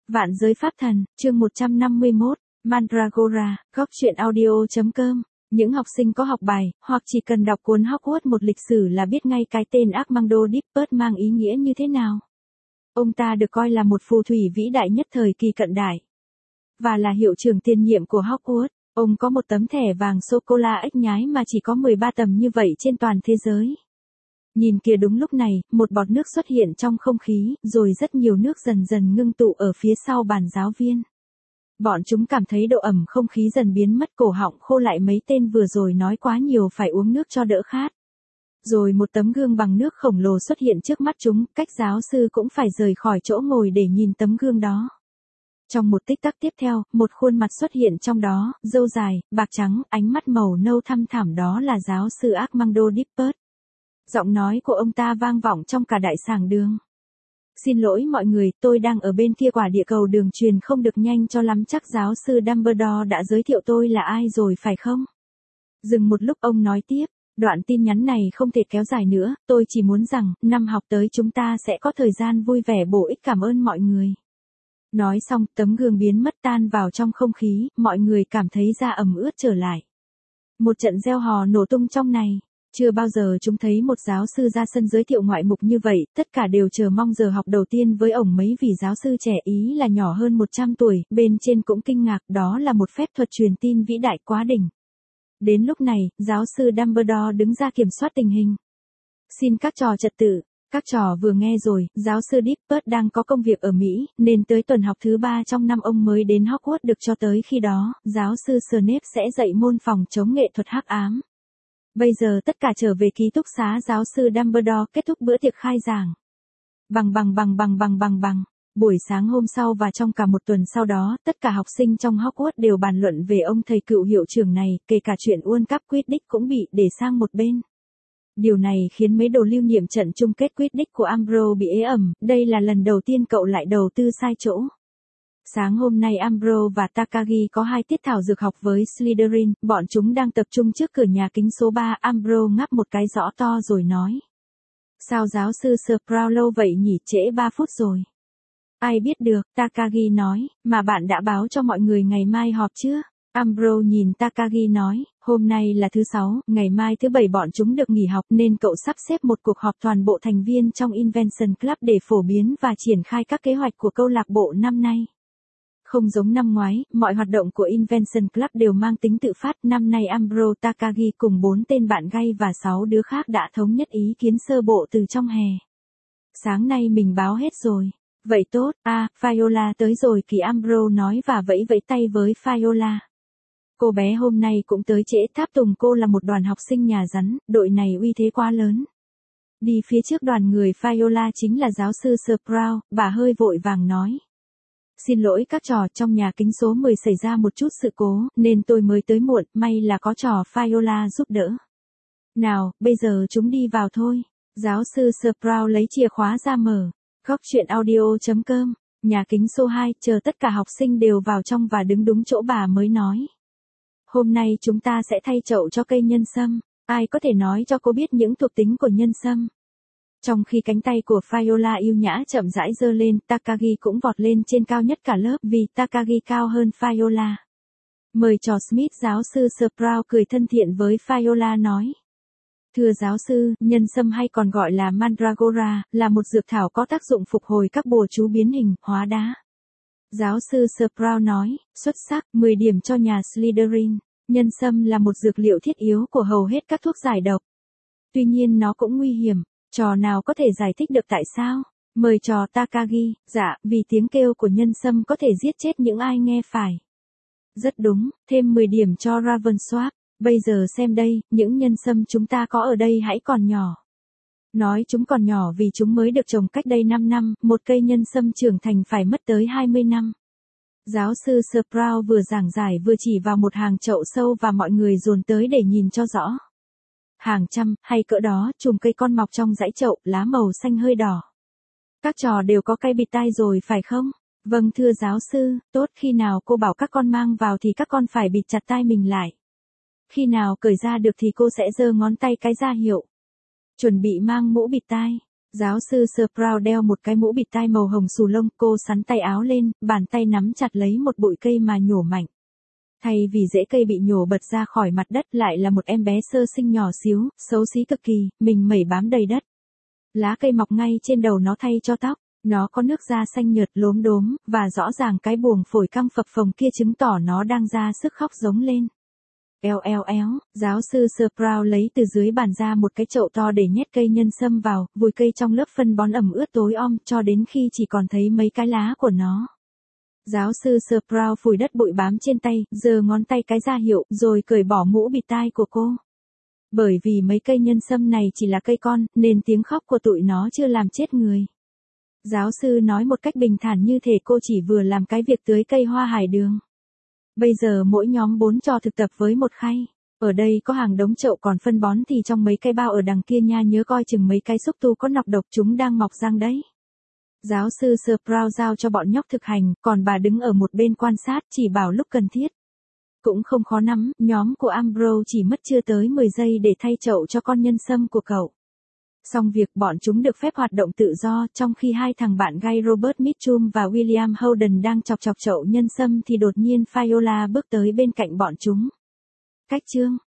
Vạn giới pháp thần, chương 151, Mandragora, góc truyện audio.com. Những học sinh có học bài, hoặc chỉ cần đọc cuốn Hogwarts một lịch sử là biết ngay cái tên Armando Dippert mang ý nghĩa như thế nào. Ông ta được coi là một phù thủy vĩ đại nhất thời kỳ cận đại. Và là hiệu trưởng tiền nhiệm của Hogwarts. Ông có một tấm thẻ vàng sô-cô-la ếch nhái mà chỉ có 13 tầm như vậy trên toàn thế giới. Nhìn kìa, đúng lúc này, một bọt nước xuất hiện trong không khí, rồi rất nhiều nước dần dần ngưng tụ ở phía sau bàn giáo viên. Bọn chúng cảm thấy độ ẩm không khí dần biến mất, cổ họng khô lại, mấy tên vừa rồi nói quá nhiều phải uống nước cho đỡ khát. Rồi một tấm gương bằng nước khổng lồ xuất hiện trước mắt chúng, cách giáo sư cũng phải rời khỏi chỗ ngồi để nhìn tấm gương đó. Trong một tích tắc tiếp theo, một khuôn mặt xuất hiện trong đó, râu dài, bạc trắng, ánh mắt màu nâu thăm thẳm, đó là giáo sư Armando Dippert. Giọng nói của ông ta vang vọng trong cả đại sảnh đường. Xin lỗi mọi người, tôi đang ở bên kia quả địa cầu, đường truyền không được nhanh cho lắm, chắc giáo sư Dumbledore đã giới thiệu tôi là ai rồi phải không? Dừng một lúc, ông nói tiếp, đoạn tin nhắn này không thể kéo dài nữa, tôi chỉ muốn rằng, năm học tới chúng ta sẽ có thời gian vui vẻ bổ ích, cảm ơn mọi người. Nói xong, tấm gương biến mất tan vào trong không khí, mọi người cảm thấy da ẩm ướt trở lại. Một trận reo hò nổ tung trong này. Chưa bao giờ chúng thấy một giáo sư ra sân giới thiệu ngoại mục như vậy, tất cả đều chờ mong giờ học đầu tiên với ổng mấy, vì giáo sư trẻ Ý là nhỏ hơn 100 tuổi, bên trên cũng kinh ngạc, đó là một phép thuật truyền tin vĩ đại quá đỉnh. Đến lúc này, giáo sư Dumbledore đứng ra kiểm soát tình hình. Xin các trò trật tự. Các trò vừa nghe rồi, giáo sư Dippert đang có công việc ở Mỹ, nên tới tuần học thứ 3 trong năm ông mới đến Hogwarts được, cho tới khi đó, giáo sư Snape sẽ dạy môn phòng chống nghệ thuật hắc ám. Bây giờ tất cả trở về ký túc xá giáo sư Dumbledore, kết thúc bữa tiệc khai giảng. Bằng. Buổi sáng hôm sau và trong cả một tuần sau đó, tất cả học sinh trong Hogwarts đều bàn luận về ông thầy cựu hiệu trưởng này, kể cả chuyện World Cup Quidditch cũng bị để sang một bên. Điều này khiến mấy đồ lưu niệm trận chung kết Quidditch của Umbro bị ế ẩm, đây là lần đầu tiên cậu lại đầu tư sai chỗ. Sáng hôm nay Umbro và Takagi có 2 tiết thảo dược học với Slytherin, bọn chúng đang tập trung trước cửa nhà kính số 3, Umbro ngáp một cái rõ to rồi nói. Sao giáo sư Sprout lâu vậy nhỉ, trễ 3 phút rồi. Ai biết được, Takagi nói, mà bạn đã báo cho mọi người ngày mai họp chưa? Umbro nhìn Takagi nói, hôm nay là thứ 6, ngày mai thứ 7 bọn chúng được nghỉ học nên cậu sắp xếp một cuộc họp toàn bộ thành viên trong Invention Club để phổ biến và triển khai các kế hoạch của câu lạc bộ năm nay. Không giống năm ngoái, mọi hoạt động của Invention Club đều mang tính tự phát, năm nay Umbro, Takagi cùng 4 tên bạn gay và 6 đứa khác đã thống nhất ý kiến sơ bộ từ trong hè. Sáng nay mình báo hết rồi. Vậy tốt, Viola tới rồi kìa, Umbro nói và vẫy vẫy tay với Viola. Cô bé hôm nay cũng tới trễ, tháp tùng cô là một đoàn học sinh nhà rắn, đội này uy thế quá lớn. Đi phía trước đoàn người Viola chính là giáo sư Sprout, bà hơi vội vàng nói. Xin lỗi các trò, trong nhà kính số 10 xảy ra một chút sự cố, nên tôi mới tới muộn, may là có trò Viola giúp đỡ. Nào, bây giờ chúng đi vào thôi. Giáo sư Sprout lấy chìa khóa ra mở. Góc truyện audio.com, nhà kính số 2, chờ tất cả học sinh đều vào trong và đứng đúng chỗ bà mới nói. Hôm nay chúng ta sẽ thay chậu cho cây nhân sâm, ai có thể nói cho cô biết những thuộc tính của nhân sâm? Trong khi cánh tay của Viola yêu nhã chậm rãi giơ lên, Takagi cũng vọt lên trên cao nhất cả lớp vì Takagi cao hơn Viola. Mời trò Smith, giáo sư Sprout cười thân thiện với Viola nói. Thưa giáo sư, nhân sâm hay còn gọi là Mandragora, là một dược thảo có tác dụng phục hồi các bùa chú biến hình, hóa đá. Giáo sư Sprout nói, xuất sắc, 10 điểm cho nhà Slytherin. Nhân sâm là một dược liệu thiết yếu của hầu hết các thuốc giải độc. Tuy nhiên nó cũng nguy hiểm. Trò nào có thể giải thích được tại sao? Mời trò Takagi. Dạ, vì tiếng kêu của nhân sâm có thể giết chết những ai nghe phải. Rất đúng, thêm 10 điểm cho Ravensworth. Bây giờ xem đây, những nhân sâm chúng ta có ở đây hãy còn nhỏ. Nói chúng còn nhỏ vì chúng mới được trồng cách đây 5 năm, một cây nhân sâm trưởng thành phải mất tới 20 năm. Giáo sư Sprout vừa giảng giải vừa chỉ vào một hàng chậu sâu và mọi người dồn tới để nhìn cho rõ. Hàng trăm, hay cỡ đó, chùm cây con mọc trong dãy chậu, lá màu xanh hơi đỏ. Các trò đều có cây bịt tai rồi phải không? Vâng thưa giáo sư, tốt, khi nào cô bảo các con mang vào thì các con phải bịt chặt tai mình lại. Khi nào cởi ra được thì cô sẽ giơ ngón tay cái ra hiệu. Chuẩn bị mang mũ bịt tai. Giáo sư Sprout đeo một cái mũ bịt tai màu hồng xù lông, cô xắn tay áo lên, bàn tay nắm chặt lấy một bụi cây mà nhổ mạnh. Thay vì rễ cây bị nhổ bật ra khỏi mặt đất lại là một em bé sơ sinh nhỏ xíu, xấu xí cực kỳ, mình mẩy bám đầy đất. Lá cây mọc ngay trên đầu nó thay cho tóc, nó có nước da xanh nhợt lốm đốm, và rõ ràng cái buồng phổi căng phập phồng kia chứng tỏ nó đang ra sức khóc giống lên. Eo eo éo, giáo sư Sprout lấy từ dưới bàn ra một cái chậu to để nhét cây nhân sâm vào, vùi cây trong lớp phân bón ẩm ướt tối om cho đến khi chỉ còn thấy mấy cái lá của nó. Giáo sư Sprout phủi đất bụi bám trên tay, giơ ngón tay cái ra hiệu, rồi cởi bỏ mũ bịt tai của cô. Bởi vì mấy cây nhân sâm này chỉ là cây con, nên tiếng khóc của tụi nó chưa làm chết người. Giáo sư nói một cách bình thản như thể cô chỉ vừa làm cái việc tưới cây hoa hải đường. Bây giờ mỗi nhóm 4 trò thực tập với một khay. Ở đây có hàng đống chậu, còn phân bón thì trong mấy cái bao ở đằng kia nha, nhớ coi chừng mấy cái xúc tu có nọc độc, chúng đang mọc răng đấy. Giáo sư Sprout giao cho bọn nhóc thực hành, còn bà đứng ở một bên quan sát, chỉ bảo lúc cần thiết. Cũng không khó lắm, nhóm của Ambrose chỉ mất chưa tới 10 giây để thay chậu cho con nhân sâm của cậu. Xong việc, bọn chúng được phép hoạt động tự do, trong khi hai thằng bạn gay Robert Mitchum và William Holden đang chọc chậu nhân sâm thì đột nhiên Viola bước tới bên cạnh bọn chúng. Cách chương